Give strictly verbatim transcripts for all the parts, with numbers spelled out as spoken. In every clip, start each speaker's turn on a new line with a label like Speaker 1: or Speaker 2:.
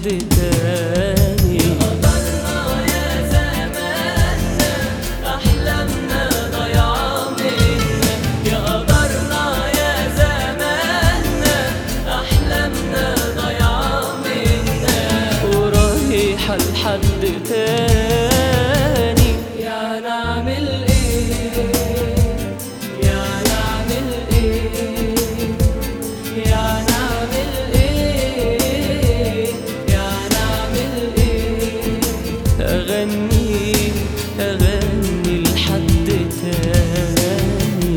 Speaker 1: لحد تاني.
Speaker 2: قدرنا يا زماننا أحلامنا ضايعة منا، يا قدرنا يا زماننا أحلامنا ضايعة منا،
Speaker 1: ورايحة لحد تاني.
Speaker 2: يا نعمل إيه يا نعمل إيه يا نعمل إيه يا نعمل إيه.
Speaker 1: أغني أغني لحد تاني.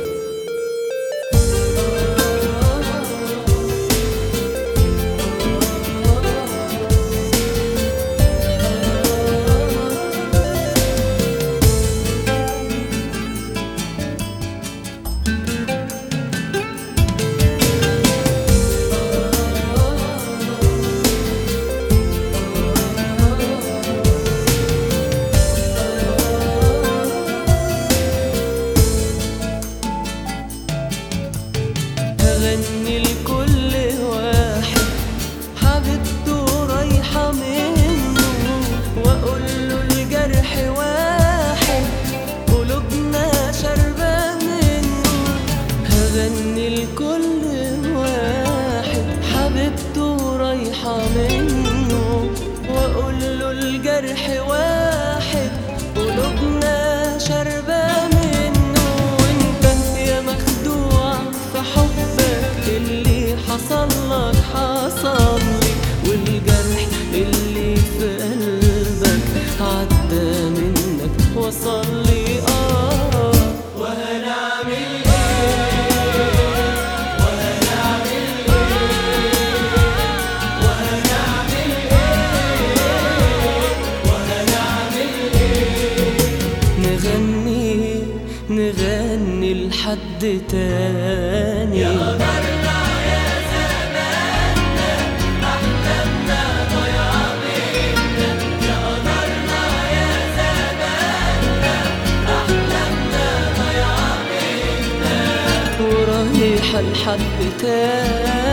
Speaker 1: أغني لكل واحد حبيبته رايحة منه، وأقول له الجرح واحد قلوبنا شاربة منه. هغني لكل واحد حبيبته رايحة منه، وأقول له الجرح واحد قلوبنا شاربة منه. وانت يا مخدوع في حبك، اللي حصل لك حصل لي، والجرح اللي في قلبك عدى منك وصل لي. آه
Speaker 2: وهنعمل إيه وهنعمل إيه وهنعمل إيه وهنعمل إيه.
Speaker 1: نغني نغني لحد تاني.
Speaker 2: يا قدرنا يا زماننا أحلامنا ضايعة منا، يا قدرنا يا زماننا أحلامنا ضايعة منا،
Speaker 1: ورايحة لحد تاني.